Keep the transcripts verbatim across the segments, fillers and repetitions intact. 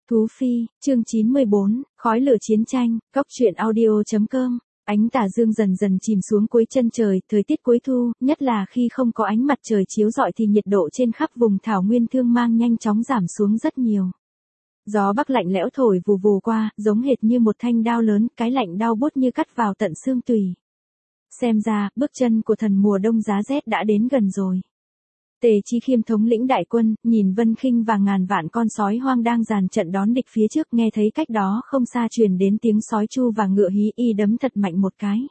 Thú Phi, chương chín mươi bốn, khói lửa chiến tranh, góc truyện audio chấm com. Ánh tà dương dần dần chìm xuống cuối chân trời, thời tiết cuối thu, nhất là khi không có ánh mặt trời chiếu rọi thì nhiệt độ trên khắp vùng thảo nguyên Thương Mang nhanh chóng giảm xuống rất nhiều. Gió bắc lạnh lẽo thổi vù vù qua, giống hệt như một thanh đao lớn, cái lạnh đau buốt như cắt vào tận xương tủy. Xem ra, bước chân của thần mùa đông giá rét đã đến gần rồi. Tề Chi Khiêm thống lĩnh đại quân, nhìn Vân Khinh và ngàn vạn con sói hoang đang dàn trận đón địch phía trước, nghe thấy cách đó không xa truyền đến tiếng sói chu và ngựa hí, y đấm thật mạnh một cái.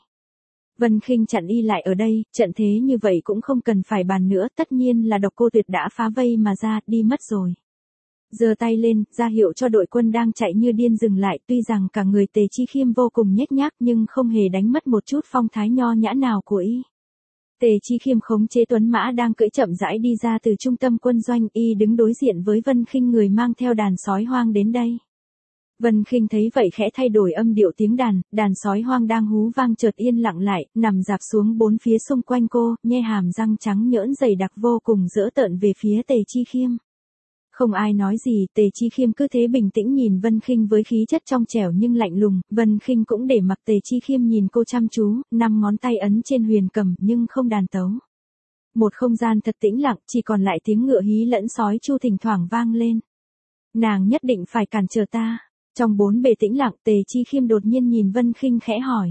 Vân Khinh chặn y lại ở đây, trận thế như vậy cũng không cần phải bàn nữa, tất nhiên là Độc Cô Tuyệt đã phá vây mà ra, đi mất rồi. Giơ tay lên, ra hiệu cho đội quân đang chạy như điên dừng lại, tuy rằng cả người Tề Chi Khiêm vô cùng nhếch nhác nhưng không hề đánh mất một chút phong thái nho nhã nào của y. Tề Chi Khiêm khống chế tuấn mã đang cưỡi chậm rãi đi ra từ trung tâm quân doanh, y đứng đối diện với Vân Khinh người mang theo đàn sói hoang đến đây. Vân Khinh thấy vậy khẽ thay đổi âm điệu tiếng đàn, đàn sói hoang đang hú vang chợt yên lặng lại, nằm rạp xuống bốn phía xung quanh cô, nhe hàm răng trắng nhỡn dày đặc vô cùng dữ tợn về phía Tề Chi Khiêm. Không ai nói gì, Tề Chi Khiêm cứ thế bình tĩnh nhìn Vân Khinh với khí chất trong trẻo nhưng lạnh lùng, Vân Khinh cũng để mặc Tề Chi Khiêm nhìn cô chăm chú, năm ngón tay ấn trên huyền cầm nhưng không đàn tấu. Một không gian thật tĩnh lặng, chỉ còn lại tiếng ngựa hí lẫn sói chu thỉnh thoảng vang lên. Nàng nhất định phải cản trở ta. Trong bốn bề tĩnh lặng, Tề Chi Khiêm đột nhiên nhìn Vân Khinh khẽ hỏi.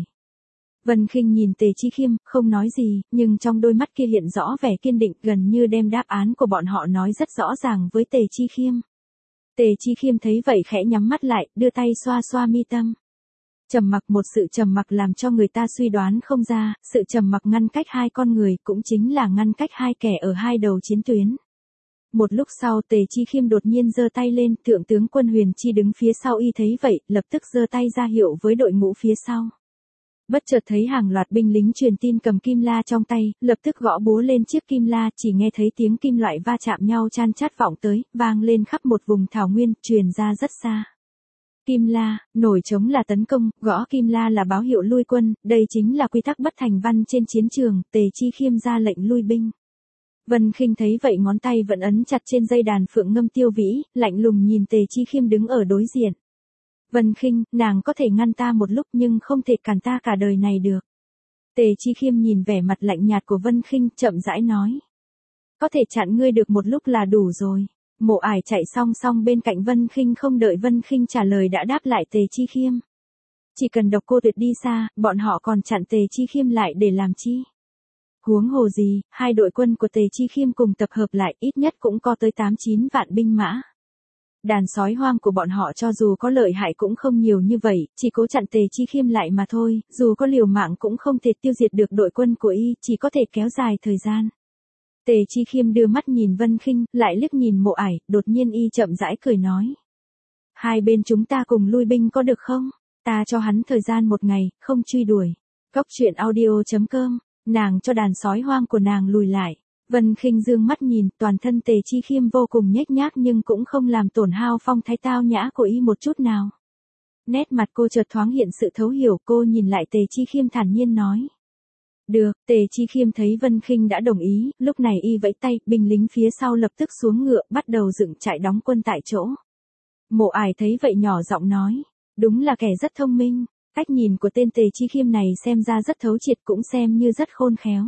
Vân Khinh nhìn Tề Chi Khiêm, không nói gì, nhưng trong đôi mắt kia hiện rõ vẻ kiên định, gần như đem đáp án của bọn họ nói rất rõ ràng với Tề Chi Khiêm. Tề Chi Khiêm thấy vậy khẽ nhắm mắt lại, đưa tay xoa xoa mi tâm. Trầm mặc, một sự trầm mặc làm cho người ta suy đoán không ra, sự trầm mặc ngăn cách hai con người, cũng chính là ngăn cách hai kẻ ở hai đầu chiến tuyến. Một lúc sau Tề Chi Khiêm đột nhiên giơ tay lên, thượng tướng quân Huyền Chi đứng phía sau y thấy vậy, lập tức giơ tay ra hiệu với đội ngũ phía sau. Bất chợt thấy hàng loạt binh lính truyền tin cầm kim la trong tay, lập tức gõ búa lên chiếc kim la, chỉ nghe thấy tiếng kim loại va chạm nhau chan chát vọng tới, vang lên khắp một vùng thảo nguyên, truyền ra rất xa. Kim la, nổi trống là tấn công, gõ kim la là báo hiệu lui quân, đây chính là quy tắc bất thành văn trên chiến trường, Tề Chi Khiêm ra lệnh lui binh. Vân Khinh thấy vậy ngón tay vẫn ấn chặt trên dây đàn phượng ngâm tiêu vĩ, lạnh lùng nhìn Tề Chi Khiêm đứng ở đối diện. Vân Khinh, nàng có thể ngăn ta một lúc nhưng không thể cản ta cả đời này được. Tề Chi Khiêm nhìn vẻ mặt lạnh nhạt của Vân Khinh, chậm rãi nói. Có thể chặn ngươi được một lúc là đủ rồi. Mộ Ải chạy song song bên cạnh Vân Khinh, không đợi Vân Khinh trả lời đã đáp lại Tề Chi Khiêm. Chỉ cần Độc Cô Tuyệt đi xa, bọn họ còn chặn Tề Chi Khiêm lại để làm chi? Huống hồ gì, hai đội quân của Tề Chi Khiêm cùng tập hợp lại ít nhất cũng có tới tám chín vạn binh mã. Đàn sói hoang của bọn họ cho dù có lợi hại cũng không nhiều như vậy, chỉ cố chặn Tề Chi Khiêm lại mà thôi, dù có liều mạng cũng không thể tiêu diệt được đội quân của y, chỉ có thể kéo dài thời gian. Tề Chi Khiêm đưa mắt nhìn Vân Khinh, lại liếc nhìn Mộ Ải, đột nhiên y chậm rãi cười nói. Hai bên chúng ta cùng lui binh có được không? Ta cho hắn thời gian một ngày, không truy đuổi. Góc truyện audio chấm com, nàng cho đàn sói hoang của nàng lùi lại. Vân Khinh dương mắt nhìn, toàn thân Tề Chi Khiêm vô cùng nhếch nhác nhưng cũng không làm tổn hao phong thái tao nhã của y một chút nào. Nét mặt cô chợt thoáng hiện sự thấu hiểu, cô nhìn lại Tề Chi Khiêm thản nhiên nói. Được, Tề Chi Khiêm thấy Vân Khinh đã đồng ý, lúc này y vẫy tay, binh lính phía sau lập tức xuống ngựa, bắt đầu dựng trại đóng quân tại chỗ. Mộ Ải thấy vậy nhỏ giọng nói, đúng là kẻ rất thông minh, cách nhìn của tên Tề Chi Khiêm này xem ra rất thấu triệt cũng xem như rất khôn khéo.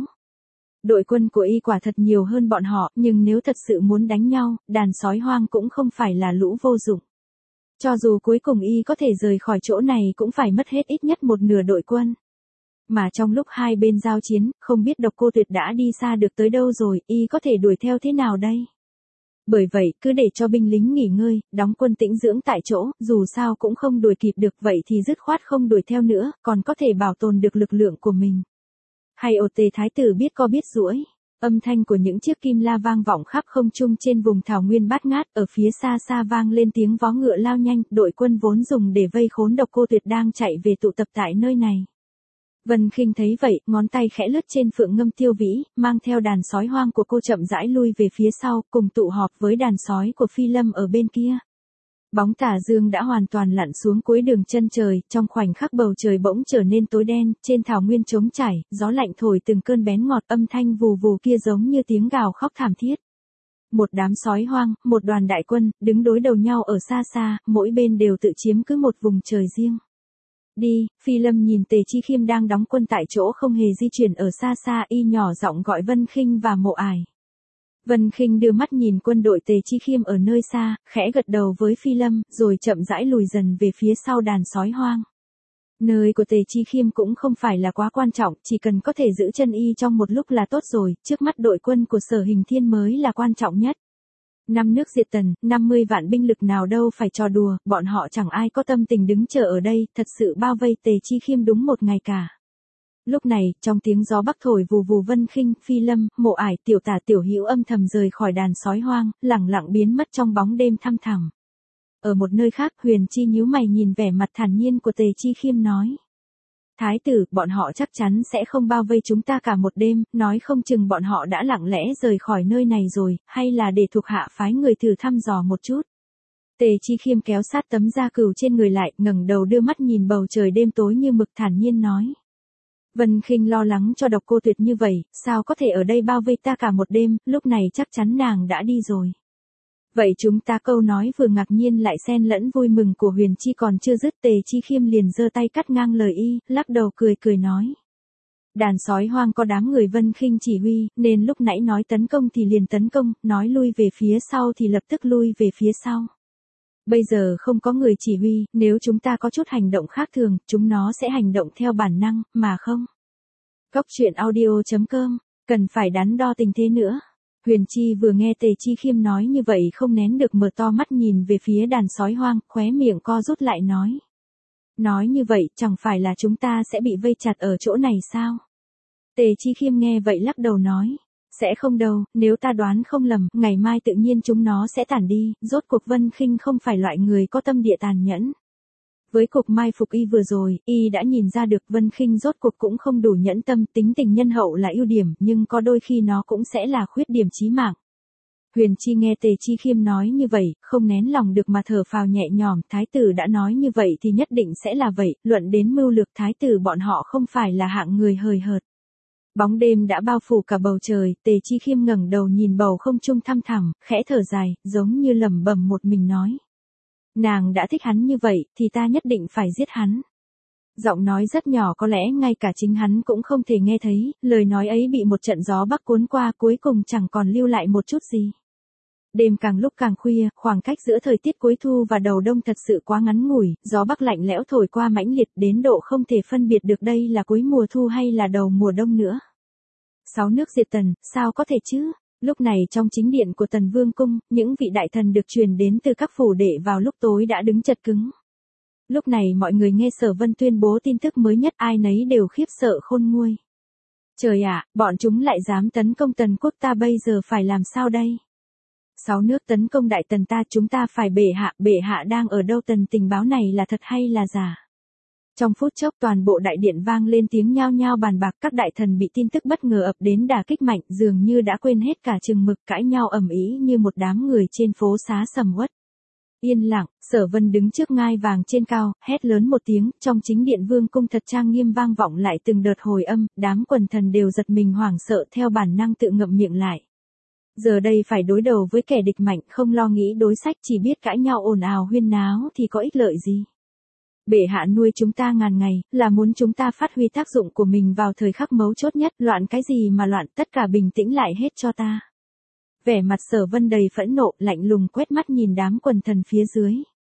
Đội quân của y quả thật nhiều hơn bọn họ, nhưng nếu thật sự muốn đánh nhau, đàn sói hoang cũng không phải là lũ vô dụng. Cho dù cuối cùng y có thể rời khỏi chỗ này cũng phải mất hết ít nhất một nửa đội quân. Mà trong lúc hai bên giao chiến, không biết Độc Cô Tuyệt đã đi xa được tới đâu rồi, y có thể đuổi theo thế nào đây? Bởi vậy, cứ để cho binh lính nghỉ ngơi, đóng quân tĩnh dưỡng tại chỗ, dù sao cũng không đuổi kịp được, vậy thì dứt khoát không đuổi theo nữa, còn có thể bảo tồn được lực lượng của mình. Hay ồ, Tề Thái Tử biết co biết duỗi. Âm thanh của những chiếc kim la vang vọng khắp không trung trên vùng thảo nguyên bát ngát, ở phía xa xa vang lên tiếng vó ngựa lao nhanh, đội quân vốn dùng để vây khốn Độc Cô Tuyệt đang chạy về tụ tập tại nơi này. Vân Khinh thấy vậy, ngón tay khẽ lướt trên phượng ngâm tiêu vĩ, mang theo đàn sói hoang của cô chậm rãi lui về phía sau, cùng tụ họp với đàn sói của Phi Lâm ở bên kia. Bóng tà dương đã hoàn toàn lặn xuống cuối đường chân trời, trong khoảnh khắc bầu trời bỗng trở nên tối đen, trên thảo nguyên trống trải, gió lạnh thổi từng cơn bén ngọt, âm thanh vù vù kia giống như tiếng gào khóc thảm thiết. Một đám sói hoang, một đoàn đại quân, đứng đối đầu nhau ở xa xa, mỗi bên đều tự chiếm cứ một vùng trời riêng. Đi, Phi Lâm nhìn Tề Chi Khiêm đang đóng quân tại chỗ không hề di chuyển ở xa xa, y nhỏ giọng gọi Vân Khinh và Mộ Ải. Vân Khinh đưa mắt nhìn quân đội Tề Chi Khiêm ở nơi xa, khẽ gật đầu với Phi Lâm, rồi chậm rãi lùi dần về phía sau đàn sói hoang. Nơi của Tề Chi Khiêm cũng không phải là quá quan trọng, chỉ cần có thể giữ chân y trong một lúc là tốt rồi, trước mắt đội quân của Sở Hình Thiên mới là quan trọng nhất. Năm nước diệt tần, năm mươi vạn binh lực nào đâu phải trò đùa, bọn họ chẳng ai có tâm tình đứng chờ ở đây, thật sự bao vây Tề Chi Khiêm đúng một ngày cả. Lúc này, trong tiếng gió bắc thổi vù vù, Vân Khinh, Phi Lâm, Mộ Ải, Tiểu Tả, Tiểu Hữu âm thầm rời khỏi đàn sói hoang, lẳng lặng biến mất trong bóng đêm thăm thẳm. Ở một nơi khác, Huyền Chi nhíu mày nhìn vẻ mặt thản nhiên của Tề Chi Khiêm nói. Thái tử, bọn họ chắc chắn sẽ không bao vây chúng ta cả một đêm, nói không chừng bọn họ đã lặng lẽ rời khỏi nơi này rồi, hay là để thuộc hạ phái người thử thăm dò một chút. Tề Chi Khiêm kéo sát tấm da cừu trên người lại, ngẩng đầu đưa mắt nhìn bầu trời đêm tối như mực, thản nhiên nói. Vân Khinh lo lắng cho Độc Cô Tuyệt như vậy, sao có thể ở đây bao vây ta cả một đêm, lúc này chắc chắn nàng đã đi rồi. Vậy chúng ta, câu nói vừa ngạc nhiên lại xen lẫn vui mừng của Huyền Chi còn chưa dứt, Tề Chi Khiêm liền giơ tay cắt ngang lời y, lắc đầu cười cười nói. Đàn sói hoang có đám người Vân Khinh chỉ huy, nên lúc nãy nói tấn công thì liền tấn công, nói lui về phía sau thì lập tức lui về phía sau. Bây giờ không có người chỉ huy, nếu chúng ta có chút hành động khác thường, chúng nó sẽ hành động theo bản năng, mà không. Cốc truyện audio chấm com, cần phải đắn đo tình thế nữa. Huyền Chi vừa nghe Tề Chi Khiêm nói như vậy không nén được mở to mắt nhìn về phía đàn sói hoang, khóe miệng co rút lại nói. Nói như vậy, chẳng phải là chúng ta sẽ bị vây chặt ở chỗ này sao? Tề Chi Khiêm nghe vậy lắc đầu nói. Sẽ không đâu, nếu ta đoán không lầm, ngày mai tự nhiên chúng nó sẽ tản đi, rốt cuộc Vân Khinh không phải loại người có tâm địa tàn nhẫn. Với cuộc mai phục y vừa rồi, y đã nhìn ra được Vân Khinh rốt cuộc cũng không đủ nhẫn tâm, tính tình nhân hậu là ưu điểm, nhưng có đôi khi nó cũng sẽ là khuyết điểm chí mạng. Huyền Chi nghe Tề Chi Khiêm nói như vậy, không nén lòng được mà thở phào nhẹ nhõm, thái tử đã nói như vậy thì nhất định sẽ là vậy, luận đến mưu lược thái tử bọn họ không phải là hạng người hời hợt. Bóng đêm đã bao phủ cả bầu trời, Tề Chi Khiêm ngẩng đầu nhìn bầu không trung thăm thẳm, khẽ thở dài, giống như lẩm bẩm một mình nói. Nàng đã thích hắn như vậy, thì ta nhất định phải giết hắn. Giọng nói rất nhỏ, có lẽ ngay cả chính hắn cũng không thể nghe thấy, lời nói ấy bị một trận gió bắc cuốn qua, cuối cùng chẳng còn lưu lại một chút gì. Đêm càng lúc càng khuya, khoảng cách giữa thời tiết cuối thu và đầu đông thật sự quá ngắn ngủi, gió bắc lạnh lẽo thổi qua mãnh liệt đến độ không thể phân biệt được đây là cuối mùa thu hay là đầu mùa đông nữa. Sáu nước diệt tần, sao có thể chứ? Lúc này trong chính điện của Tần Vương cung, những vị đại thần được truyền đến từ các phủ đệ vào lúc tối đã đứng chật cứng. Lúc này mọi người nghe Sở Vân tuyên bố tin tức mới nhất, ai nấy đều khiếp sợ khôn nguôi. Trời ạ, bọn chúng lại dám tấn công Tần quốc ta, bây giờ phải làm sao đây? Sáu nước tấn công Đại Tần ta, chúng ta phải bệ hạ, bệ hạ đang ở đâu? Tần tình báo này là thật hay là giả? Trong phút chốc toàn bộ đại điện vang lên tiếng nhao nhao bàn bạc, các đại thần bị tin tức bất ngờ ập đến đả kích mạnh, dường như đã quên hết cả chừng mực, cãi nhau ầm ĩ như một đám người trên phố xá sầm uất. Yên lặng, Sở Vân đứng trước ngai vàng trên cao, hét lớn một tiếng, trong chính điện vương cung thật trang nghiêm vang vọng lại từng đợt hồi âm, đám quần thần đều giật mình hoảng sợ, theo bản năng tự ngậm miệng lại. Giờ đây phải đối đầu với kẻ địch mạnh, không lo nghĩ đối sách, chỉ biết cãi nhau ồn ào huyên náo thì có ích lợi gì. Bệ hạ nuôi chúng ta ngàn ngày, là muốn chúng ta phát huy tác dụng của mình vào thời khắc mấu chốt nhất, loạn cái gì mà loạn, tất cả bình tĩnh lại hết cho ta. Vẻ mặt Sở Vân đầy phẫn nộ, lạnh lùng quét mắt nhìn đám quần thần phía dưới.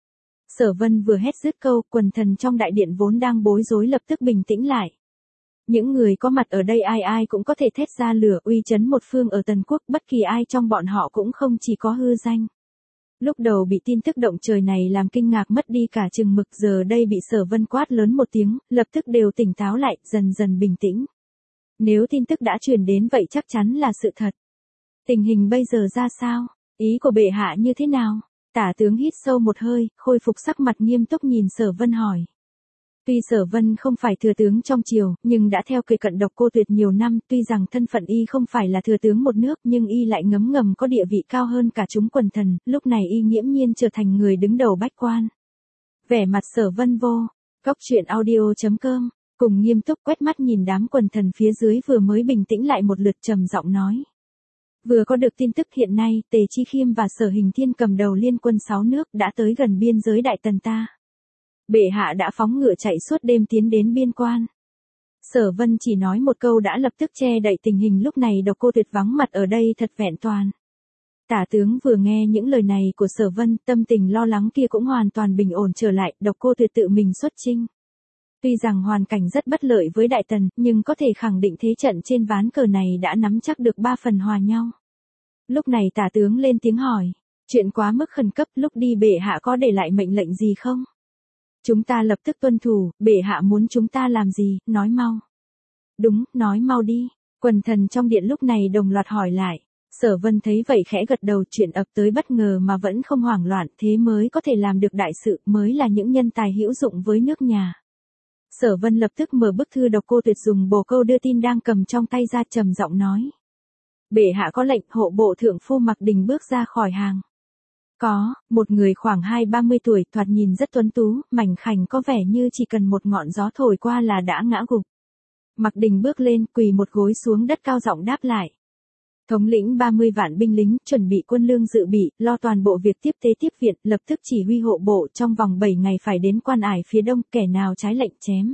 Sở Vân vừa hét dứt câu, quần thần trong đại điện vốn đang bối rối lập tức bình tĩnh lại. Những người có mặt ở đây ai ai cũng có thể thét ra lửa, uy chấn một phương ở Tần quốc, bất kỳ ai trong bọn họ cũng không chỉ có hư danh. Lúc đầu bị tin tức động trời này làm kinh ngạc mất đi cả chừng mực, giờ đây bị Sở Vân quát lớn một tiếng, lập tức đều tỉnh táo lại, dần dần bình tĩnh. Nếu tin tức đã truyền đến vậy chắc chắn là sự thật. Tình hình bây giờ ra sao? Ý của bệ hạ như thế nào? Tả tướng hít sâu một hơi, khôi phục sắc mặt nghiêm túc nhìn Sở Vân hỏi. Tuy Sở Vân không phải thừa tướng trong triều, nhưng đã theo kề cận Độc Cô Tuyệt nhiều năm, tuy rằng thân phận y không phải là thừa tướng một nước, nhưng y lại ngấm ngầm có địa vị cao hơn cả chúng quần thần, lúc này y nghiễm nhiên trở thành người đứng đầu bách quan. Vẻ mặt Sở Vân vô, cốc truyện audio chấm com, cùng nghiêm túc quét mắt nhìn đám quần thần phía dưới vừa mới bình tĩnh lại một lượt, trầm giọng nói. Vừa có được tin tức hiện nay, Tề Chi Khiêm và Sở Hình Thiên cầm đầu liên quân sáu nước đã tới gần biên giới Đại Tần ta. Bệ hạ đã phóng ngựa chạy suốt đêm tiến đến biên quan. Sở Vân chỉ nói một câu đã lập tức che đậy tình hình lúc này Độc Cô Tuyệt vắng mặt ở đây thật vẹn toàn. Tả tướng vừa nghe những lời này của Sở Vân, tâm tình lo lắng kia cũng hoàn toàn bình ổn trở lại, Độc Cô Tuyệt tự mình xuất chinh. Tuy rằng hoàn cảnh rất bất lợi với Đại Tần, nhưng có thể khẳng định thế trận trên ván cờ này đã nắm chắc được ba phần hòa nhau. Lúc này tả tướng lên tiếng hỏi, chuyện quá mức khẩn cấp, lúc đi bệ hạ có để lại mệnh lệnh gì không? Chúng ta lập tức tuân thủ, bệ hạ muốn chúng ta làm gì, nói mau. Đúng, nói mau đi, quần thần trong điện lúc này đồng loạt hỏi lại. Sở Vân thấy vậy khẽ gật đầu, chuyện ập tới bất ngờ mà vẫn không hoảng loạn, thế mới có thể làm được đại sự, mới là những nhân tài hữu dụng với nước nhà. Sở Vân lập tức mở bức thư Độc Cô Tuyệt dùng bồ câu đưa tin đang cầm trong tay ra, trầm giọng nói. Bệ hạ có lệnh, hộ bộ thượng phu Mặc Đình bước ra khỏi hàng. Có, một người khoảng hai ba mươi tuổi, thoạt nhìn rất tuấn tú, mảnh khảnh, có vẻ như chỉ cần một ngọn gió thổi qua là đã ngã gục. Mặc Đình bước lên, quỳ một gối xuống đất, cao giọng đáp lại. Thống lĩnh ba mươi vạn binh lính, chuẩn bị quân lương dự bị, lo toàn bộ việc tiếp tế tiếp viện, lập tức chỉ huy hộ bộ trong vòng bảy ngày phải đến Quan Ải phía đông, kẻ nào trái lệnh chém.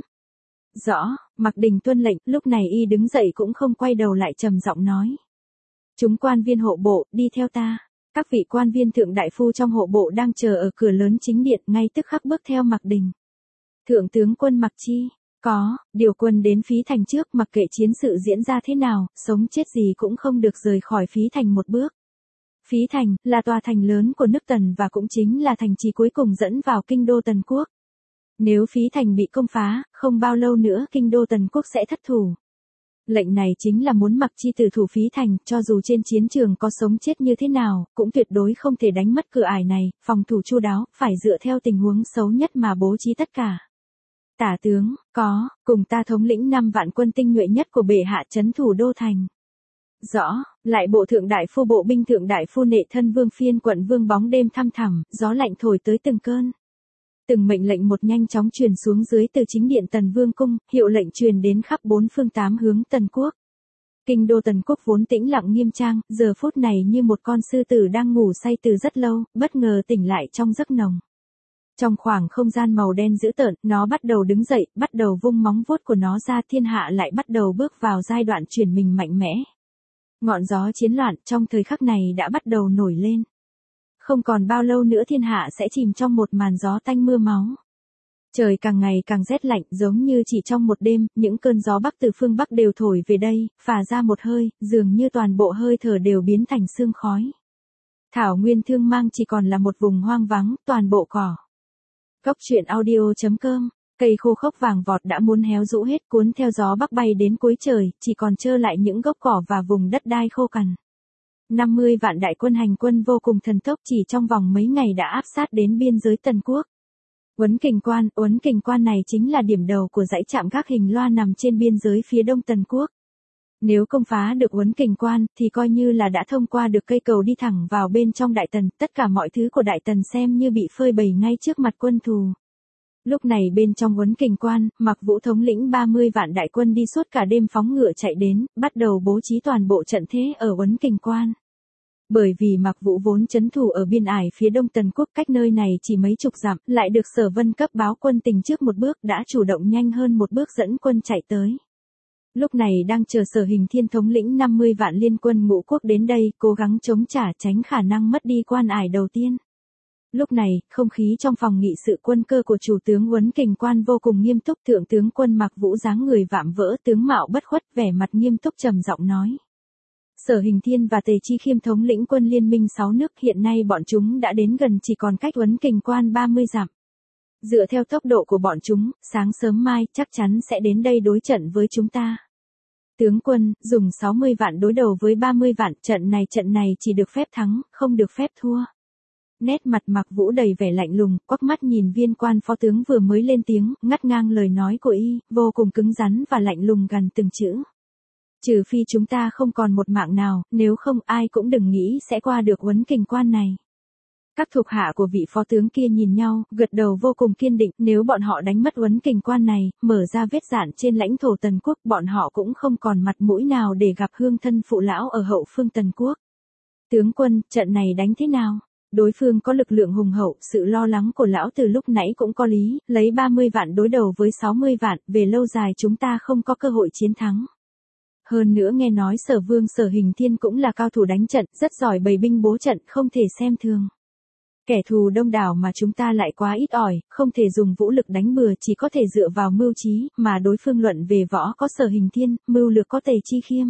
Rõ, Mặc Đình tuân lệnh, lúc này y đứng dậy cũng không quay đầu lại, trầm giọng nói. Chúng quan viên hộ bộ, đi theo ta. Các vị quan viên thượng đại phu trong hộ bộ đang chờ ở cửa lớn chính điện, ngay tức khắc bước theo Mặc Đình. Thượng tướng quân Mặc Chi, có, điều quân đến Phí Thành trước, mặc kệ chiến sự diễn ra thế nào, sống chết gì cũng không được rời khỏi Phí Thành một bước. Phí Thành, là tòa thành lớn của nước Tần và cũng chính là thành trì cuối cùng dẫn vào kinh đô Tần Quốc. Nếu Phí Thành bị công phá, không bao lâu nữa kinh đô Tần Quốc sẽ thất thủ. Lệnh này chính là muốn Mặc Chi tử thủ Phí Thành, cho dù trên chiến trường có sống chết như thế nào, cũng tuyệt đối không thể đánh mất cửa ải này, phòng thủ chu đáo, phải dựa theo tình huống xấu nhất mà bố trí tất cả. Tả tướng, có, cùng ta thống lĩnh năm vạn quân tinh nhuệ nhất của bệ hạ trấn thủ đô thành. Rõ, lại bộ thượng đại phu bộ binh thượng đại phu Nệ Thân Vương Phiên quận Vương bóng đêm thăm thẳm, gió lạnh thổi tới từng cơn. Từng mệnh lệnh một nhanh chóng truyền xuống dưới từ chính điện Tần Vương cung, hiệu lệnh truyền đến khắp bốn phương tám hướng Tần Quốc. Kinh đô Tần Quốc vốn tĩnh lặng nghiêm trang, giờ phút này như một con sư tử đang ngủ say từ rất lâu, bất ngờ tỉnh lại trong giấc nồng. Trong khoảng không gian màu đen dữ tợn, nó bắt đầu đứng dậy, bắt đầu vung móng vuốt của nó ra, thiên hạ lại bắt đầu bước vào giai đoạn chuyển mình mạnh mẽ. Ngọn gió chiến loạn trong thời khắc này đã bắt đầu nổi lên. Không còn bao lâu nữa thiên hạ sẽ chìm trong một màn gió tanh mưa máu. Trời càng ngày càng rét lạnh, giống như chỉ trong một đêm, những cơn gió bắc từ phương Bắc đều thổi về đây, phả ra một hơi, dường như toàn bộ hơi thở đều biến thành sương khói. Thảo nguyên thương mang chỉ còn là một vùng hoang vắng, toàn bộ cỏ. Góc truyện audio chấm com, cây khô khốc vàng vọt đã muốn héo rũ hết, cuốn theo gió bắc bay đến cuối trời, chỉ còn trơ lại những gốc cỏ và vùng đất đai khô cằn. năm mươi vạn đại quân hành quân vô cùng thần tốc, chỉ trong vòng mấy ngày đã áp sát đến biên giới Tần Quốc. Uấn Kình Quan, Uấn Kình Quan này chính là điểm đầu của dãy trạm gác hình loa nằm trên biên giới phía đông Tần Quốc. Nếu công phá được Uấn Kình Quan, thì coi như là đã thông qua được cây cầu đi thẳng vào bên trong Đại Tần, tất cả mọi thứ của Đại Tần xem như bị phơi bày ngay trước mặt quân thù. Lúc này bên trong Uấn Kình Quan, Mặc Vũ thống lĩnh ba mươi vạn đại quân đi suốt cả đêm phóng ngựa chạy đến, bắt đầu bố trí toàn bộ trận thế ở Uấn Kình Quan. Bởi vì Mặc Vũ vốn trấn thủ ở biên ải phía đông Tần Quốc, cách nơi này chỉ mấy chục dặm, lại được Sở Vân cấp báo quân tình trước một bước, đã chủ động nhanh hơn một bước dẫn quân chạy tới. Lúc này đang chờ Sở Hình Thiên thống lĩnh năm mươi vạn liên quân ngũ quốc đến đây, cố gắng chống trả tránh khả năng mất đi Quan Ải đầu tiên. Lúc này, không khí trong phòng nghị sự quân cơ của chủ tướng Uấn Kình Quan vô cùng nghiêm túc, thượng tướng quân Mặc Vũ dáng người vạm vỡ, tướng mạo bất khuất, vẻ mặt nghiêm túc trầm giọng nói. Sở Hình Thiên và Tề Chi Khiêm thống lĩnh quân liên minh sáu nước, hiện nay bọn chúng đã đến gần, chỉ còn cách Uấn Kình Quan ba mươi dặm. Dựa theo tốc độ của bọn chúng, sáng sớm mai chắc chắn sẽ đến đây đối trận với chúng ta. Tướng quân, dùng sáu mươi vạn đối đầu với ba mươi vạn, trận này trận này chỉ được phép thắng, không được phép thua. Nét mặt Mặc Vũ đầy vẻ lạnh lùng, quắc mắt nhìn viên quan phó tướng vừa mới lên tiếng, ngắt ngang lời nói của y, vô cùng cứng rắn và lạnh lùng gần từng chữ. Trừ phi chúng ta không còn một mạng nào, nếu không ai cũng đừng nghĩ sẽ qua được Uấn Kình Quan này. Các thuộc hạ của vị phó tướng kia nhìn nhau, gật đầu vô cùng kiên định, nếu bọn họ đánh mất Uấn Kình Quan này, mở ra vết rạn trên lãnh thổ Tần Quốc, bọn họ cũng không còn mặt mũi nào để gặp hương thân phụ lão ở hậu phương Tần Quốc. Tướng quân, trận này đánh thế nào? Đối phương có lực lượng hùng hậu, sự lo lắng của lão từ lúc nãy cũng có lý, lấy ba mươi vạn đối đầu với sáu mươi vạn, về lâu dài chúng ta không có cơ hội chiến thắng. Hơn nữa nghe nói Sở Vương Sở Hình Thiên cũng là cao thủ đánh trận, rất giỏi bày binh bố trận, không thể xem thường. Kẻ thù đông đảo mà chúng ta lại quá ít ỏi, không thể dùng vũ lực đánh bừa, chỉ có thể dựa vào mưu trí, mà đối phương luận về võ có Sở Hình Thiên, mưu lược có Tề Chi Khiêm.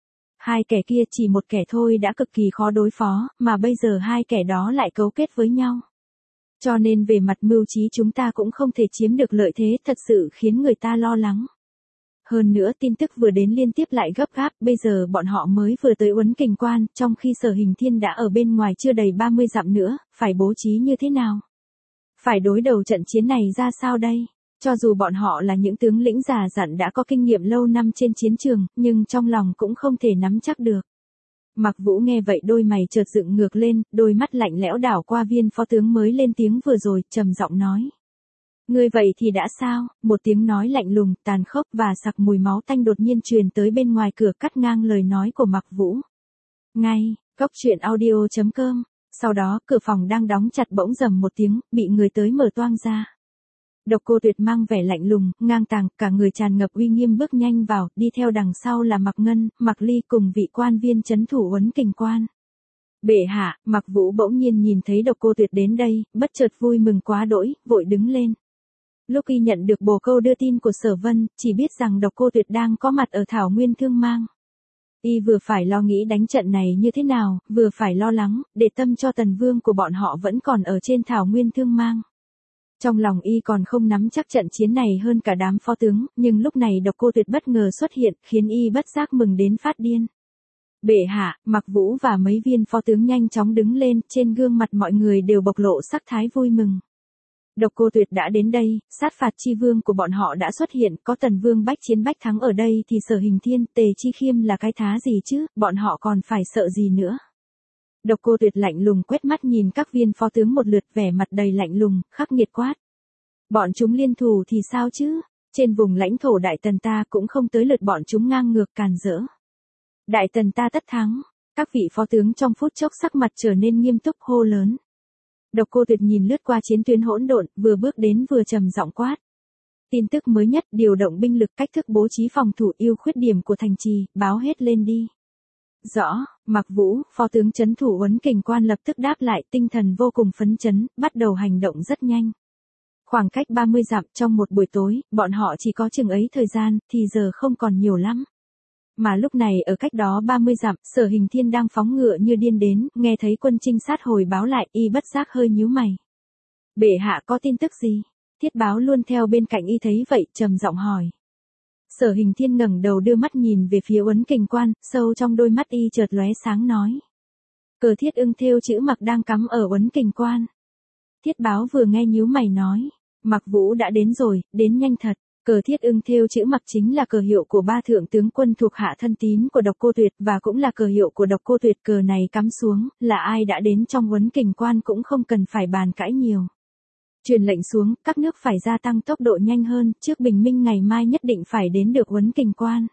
Hai kẻ kia chỉ một kẻ thôi đã cực kỳ khó đối phó, mà bây giờ hai kẻ đó lại cấu kết với nhau. Cho nên về mặt mưu trí chúng ta cũng không thể chiếm được lợi thế, thật sự khiến người ta lo lắng. Hơn nữa tin tức vừa đến liên tiếp lại gấp gáp, bây giờ bọn họ mới vừa tới Uấn Kình Quan, trong khi Sở Hình Thiên đã ở bên ngoài chưa đầy ba mươi dặm nữa, phải bố trí như thế nào? Phải đối đầu trận chiến này ra sao đây? Cho dù bọn họ là những tướng lĩnh già dặn đã có kinh nghiệm lâu năm trên chiến trường, nhưng trong lòng cũng không thể nắm chắc được. Mạc Vũ nghe vậy đôi mày chợt dựng ngược lên, đôi mắt lạnh lẽo đảo qua viên phó tướng mới lên tiếng vừa rồi, trầm giọng nói. Ngươi vậy thì đã sao? Một tiếng nói lạnh lùng, tàn khốc và sặc mùi máu tanh đột nhiên truyền tới bên ngoài cửa cắt ngang lời nói của Mạc Vũ. Ngay, Cốc Truyện Audio chấm com. Sau đó, cửa phòng đang đóng chặt bỗng rầm một tiếng, bị người tới mở toang ra. Độc Cô Tuyệt mang vẻ lạnh lùng, ngang tàng, cả người tràn ngập uy nghiêm bước nhanh vào, đi theo đằng sau là Mạc Ngân, Mạc Ly cùng vị quan viên trấn thủ Uấn Kình Quan. Bệ hạ, Mạc Vũ bỗng nhiên nhìn thấy Độc Cô Tuyệt đến đây, bất chợt vui mừng quá đỗi, vội đứng lên. Lúc y nhận được bồ câu đưa tin của Sở Vân, chỉ biết rằng Độc Cô Tuyệt đang có mặt ở Thảo Nguyên Thương Mang. Y vừa phải lo nghĩ đánh trận này như thế nào, vừa phải lo lắng, để tâm cho Tần Vương của bọn họ vẫn còn ở trên Thảo Nguyên Thương Mang. Trong lòng y còn không nắm chắc trận chiến này hơn cả đám phó tướng, nhưng lúc này Độc Cô Tuyệt bất ngờ xuất hiện, khiến y bất giác mừng đến phát điên. Bệ hạ, Mạc Vũ và mấy viên phó tướng nhanh chóng đứng lên, trên gương mặt mọi người đều bộc lộ sắc thái vui mừng. Độc Cô Tuyệt đã đến đây, sát phạt chi vương của bọn họ đã xuất hiện, có Tần Vương bách chiến bách thắng ở đây thì Sở Hình Thiên, Tề Chi Khiêm là cái thá gì chứ, bọn họ còn phải sợ gì nữa. Độc Cô Tuyệt lạnh lùng quét mắt nhìn các viên phó tướng một lượt, vẻ mặt đầy lạnh lùng, khắc nghiệt quát. Bọn chúng liên thủ thì sao chứ, trên vùng lãnh thổ Đại Tần ta cũng không tới lượt bọn chúng ngang ngược càn rỡ. Đại Tần ta tất thắng, các vị phó tướng trong phút chốc sắc mặt trở nên nghiêm túc hô lớn. Độc Cô Tuyệt nhìn lướt qua chiến tuyến hỗn độn, vừa bước đến vừa trầm giọng quát. Tin tức mới nhất, điều động binh lực, cách thức bố trí phòng thủ, ưu khuyết điểm của thành trì, báo hết lên đi. Rõ, Mạc Vũ, phó tướng trấn thủ Uấn Kình Quan lập tức đáp lại, tinh thần vô cùng phấn chấn, bắt đầu hành động rất nhanh. Khoảng cách ba mươi dặm trong một buổi tối, bọn họ chỉ có chừng ấy thời gian, thì giờ không còn nhiều lắm. Mà lúc này ở cách đó ba mươi dặm, Sở Hình Thiên đang phóng ngựa như điên đến, nghe thấy quân trinh sát hồi báo lại, y bất giác hơi nhíu mày. Bệ hạ có tin tức gì? Thiết Báo luôn theo bên cạnh y thấy vậy, trầm giọng hỏi. Sở Hình Thiên ngẩng đầu đưa mắt nhìn về phía Uấn Kình Quan, sâu trong đôi mắt y chợt lóe sáng nói. Cờ thiết ưng thêu chữ Mặc đang cắm ở Uấn Kình Quan. Thiết Báo vừa nghe nhíu mày nói. Mạc Vũ đã đến rồi, đến nhanh thật. Cờ thiết ưng thêu chữ Mặc chính là cờ hiệu của ba thượng tướng quân thuộc hạ thân tín của Độc Cô Tuyệt, và cũng là cờ hiệu của Độc Cô Tuyệt. Cờ này cắm xuống, là ai đã đến trong Uấn Kình Quan cũng không cần phải bàn cãi nhiều. Truyền lệnh xuống, các nước phải gia tăng tốc độ nhanh hơn, trước bình minh ngày mai nhất định phải đến được Uấn Kình Quan.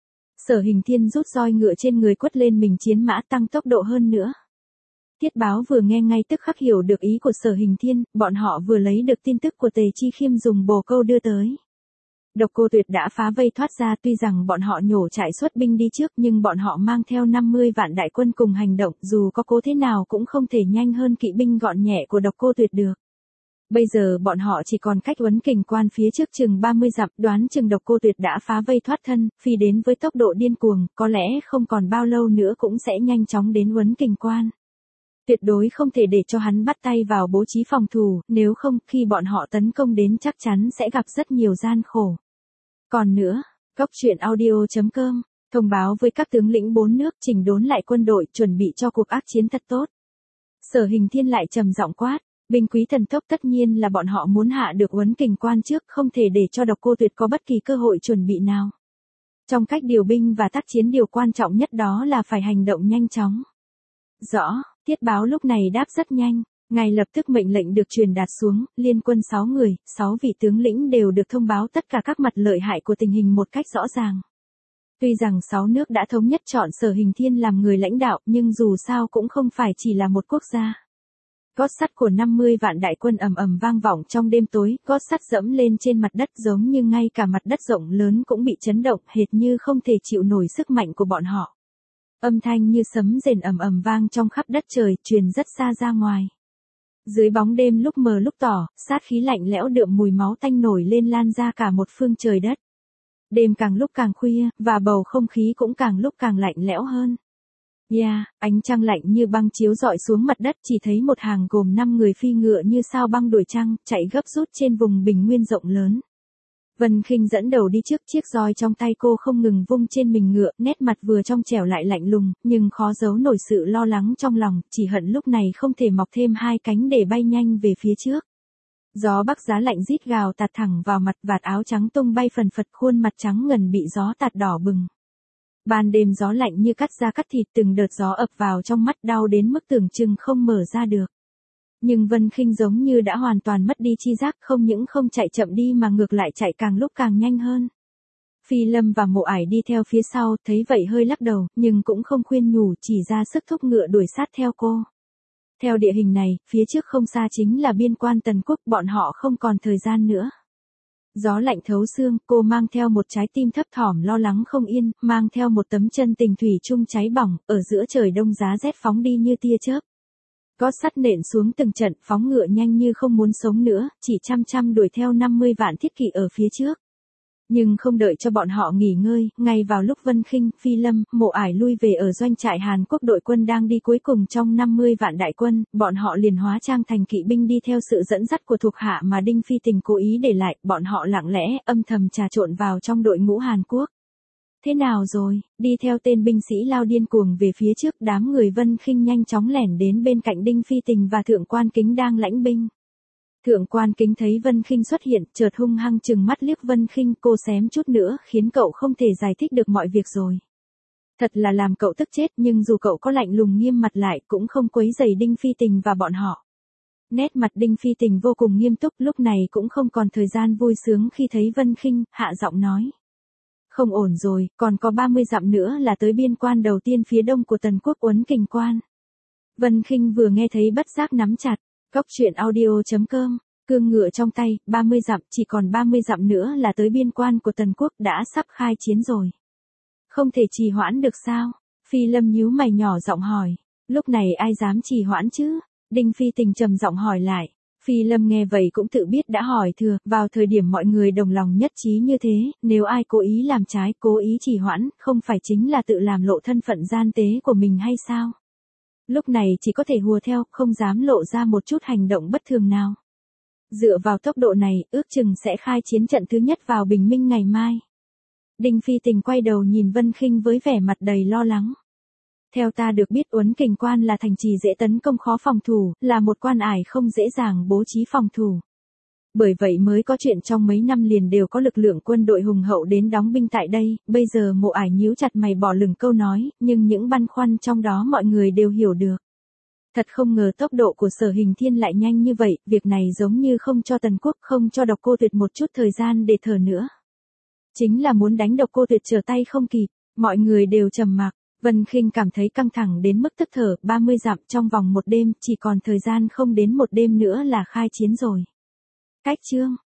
Sở Hình Thiên rút roi ngựa trên người quất lên mình chiến mã, tăng tốc độ hơn nữa. Thiết Báo vừa nghe ngay tức khắc hiểu được ý của Sở Hình Thiên, bọn họ vừa lấy được tin tức của Tề Chi Khiêm dùng bồ câu đưa tới. Độc Cô Tuyệt đã phá vây thoát ra, tuy rằng bọn họ nhổ trại xuất binh đi trước, nhưng bọn họ mang theo năm mươi vạn đại quân cùng hành động, dù có cố thế nào cũng không thể nhanh hơn kỵ binh gọn nhẹ của Độc Cô Tuyệt được. Bây giờ bọn họ chỉ còn cách Uấn Kình Quan phía trước chừng ba mươi dặm, đoán chừng Độc Cô Tuyệt đã phá vây thoát thân, phi đến với tốc độ điên cuồng, có lẽ không còn bao lâu nữa cũng sẽ nhanh chóng đến Uấn Kình Quan. Tuyệt đối không thể để cho hắn bắt tay vào bố trí phòng thủ, nếu không, khi bọn họ tấn công đến chắc chắn sẽ gặp rất nhiều gian khổ. Còn nữa, Cốc Truyện Audio chấm com, thông báo với các tướng lĩnh bốn nước chỉnh đốn lại quân đội, chuẩn bị cho cuộc ác chiến thật tốt. Sở Hình Thiên lại trầm giọng quát. Binh quý thần tốc, tất nhiên là bọn họ muốn hạ được Uấn Kình Quan trước, không thể để cho Độc Cô Tuyệt có bất kỳ cơ hội chuẩn bị nào. Trong cách điều binh và tác chiến, điều quan trọng nhất đó là phải hành động nhanh chóng. Rõ, Thiết Báo lúc này đáp rất nhanh. Ngay lập tức mệnh lệnh được truyền đạt xuống, liên quân sáu người, sáu vị tướng lĩnh đều được thông báo tất cả các mặt lợi hại của tình hình một cách rõ ràng. Tuy rằng sáu nước đã thống nhất chọn Sở Hình Thiên làm người lãnh đạo, nhưng dù sao cũng không phải chỉ là một quốc gia. Gót sắt của năm mươi vạn đại quân ầm ầm vang vọng trong đêm tối, gót sắt dẫm lên trên mặt đất giống như ngay cả mặt đất rộng lớn cũng bị chấn động, hệt như không thể chịu nổi sức mạnh của bọn họ. Âm thanh như sấm rền ầm ầm vang trong khắp đất trời, truyền rất xa ra ngoài. Dưới bóng đêm lúc mờ lúc tỏ, sát khí lạnh lẽo đượm mùi máu tanh nổi lên lan ra cả một phương trời đất. Đêm càng lúc càng khuya, và bầu không khí cũng càng lúc càng lạnh lẽo hơn. Yeah, ánh trăng lạnh như băng chiếu rọi xuống mặt đất, chỉ thấy một hàng gồm năm người phi ngựa như sao băng đuổi trăng, chạy gấp rút trên vùng bình nguyên rộng lớn. Vân Khinh dẫn đầu đi trước, chiếc roi trong tay cô không ngừng vung trên mình ngựa, nét mặt vừa trong trẻo lại lạnh lùng, nhưng khó giấu nổi sự lo lắng trong lòng, chỉ hận lúc này không thể mọc thêm hai cánh để bay nhanh về phía trước. Gió bắc giá lạnh rít gào tạt thẳng vào mặt, vạt áo trắng tung bay phần phật, khuôn mặt trắng ngần bị gió tạt đỏ bừng. Ban đêm gió lạnh như cắt da cắt thịt, từng đợt gió ập vào trong mắt đau đến mức tưởng chừng không mở ra được. Nhưng Vân Khinh giống như đã hoàn toàn mất đi chi giác, không những không chạy chậm đi mà ngược lại chạy càng lúc càng nhanh hơn. Phi Lâm và Mộ Ải đi theo phía sau, thấy vậy hơi lắc đầu, nhưng cũng không khuyên nhủ, chỉ ra sức thúc ngựa đuổi sát theo cô. Theo địa hình này, phía trước không xa chính là biên quan Tần Quốc, bọn họ không còn thời gian nữa. Gió lạnh thấu xương, cô mang theo một trái tim thấp thỏm lo lắng không yên, mang theo một tấm chân tình thủy chung cháy bỏng, ở giữa trời đông giá rét phóng đi như tia chớp. Gót sắt nện xuống từng trận, phóng ngựa nhanh như không muốn sống nữa, chỉ chăm chăm đuổi theo năm mươi vạn thiết kỵ ở phía trước. Nhưng không đợi cho bọn họ nghỉ ngơi, ngay vào lúc Vân Khinh, Phi Lâm, Mộ Ải lui về ở doanh trại Hàn Quốc, đội quân đang đi cuối cùng trong năm mươi vạn đại quân, bọn họ liền hóa trang thành kỵ binh đi theo sự dẫn dắt của thuộc hạ mà Đinh Phi Tình cố ý để lại, bọn họ lặng lẽ, âm thầm trà trộn vào trong đội ngũ Hàn Quốc. Thế nào rồi, đi theo tên binh sĩ lao điên cuồng về phía trước, đám người Vân Khinh nhanh chóng lẻn đến bên cạnh Đinh Phi Tình và Thượng Quan Kính đang lãnh binh. Thượng Quan Kính thấy Vân Khinh xuất hiện, chợt hung hăng trừng mắt liếc Vân Khinh, cô xém chút nữa khiến cậu không thể giải thích được mọi việc rồi. Thật là làm cậu tức chết, nhưng dù cậu có lạnh lùng nghiêm mặt lại cũng không quấy rầy Đinh Phi Tình và bọn họ. Nét mặt Đinh Phi Tình vô cùng nghiêm túc, lúc này cũng không còn thời gian vui sướng khi thấy Vân Khinh, hạ giọng nói. Không ổn rồi, còn có ba mươi dặm nữa là tới biên quan đầu tiên phía đông của Tần Quốc, Uấn Kình Quan. Vân Khinh vừa nghe thấy bất giác nắm chặt. Cóc truyện audio chấm com, cương ngựa trong tay, ba mươi dặm, chỉ còn ba mươi dặm nữa là tới biên quan của Tần Quốc, đã sắp khai chiến rồi. Không thể trì hoãn được sao? Phi Lâm nhíu mày nhỏ giọng hỏi. Lúc này ai dám trì hoãn chứ? Đinh Phi Tình trầm giọng hỏi lại. Phi Lâm nghe vậy cũng tự biết đã hỏi thừa, vào thời điểm mọi người đồng lòng nhất trí như thế, nếu ai cố ý làm trái, cố ý trì hoãn, không phải chính là tự làm lộ thân phận gian tế của mình hay sao? Lúc này chỉ có thể hùa theo, không dám lộ ra một chút hành động bất thường nào. Dựa vào tốc độ này, ước chừng sẽ khai chiến trận thứ nhất vào bình minh ngày mai. Đinh Phi Tình quay đầu nhìn Vân Khinh với vẻ mặt đầy lo lắng. Theo ta được biết, Uấn Kình Quan là thành trì dễ tấn công khó phòng thủ, là một quan ải không dễ dàng bố trí phòng thủ. Bởi vậy mới có chuyện trong mấy năm liền đều có lực lượng quân đội hùng hậu đến đóng binh tại đây, bây giờ Mộ Ải nhíu chặt mày bỏ lửng câu nói, nhưng những băn khoăn trong đó mọi người đều hiểu được. Thật không ngờ tốc độ của Sở Hình Thiên lại nhanh như vậy, việc này giống như không cho Tần Quốc, không cho Độc Cô Tuyệt một chút thời gian để thở nữa. Chính là muốn đánh Độc Cô Tuyệt trở tay không kịp, mọi người đều trầm mặc. Vân Khinh cảm thấy căng thẳng đến mức tức thở, ba mươi dặm trong vòng một đêm, chỉ còn thời gian không đến một đêm nữa là khai chiến rồi. Cách chương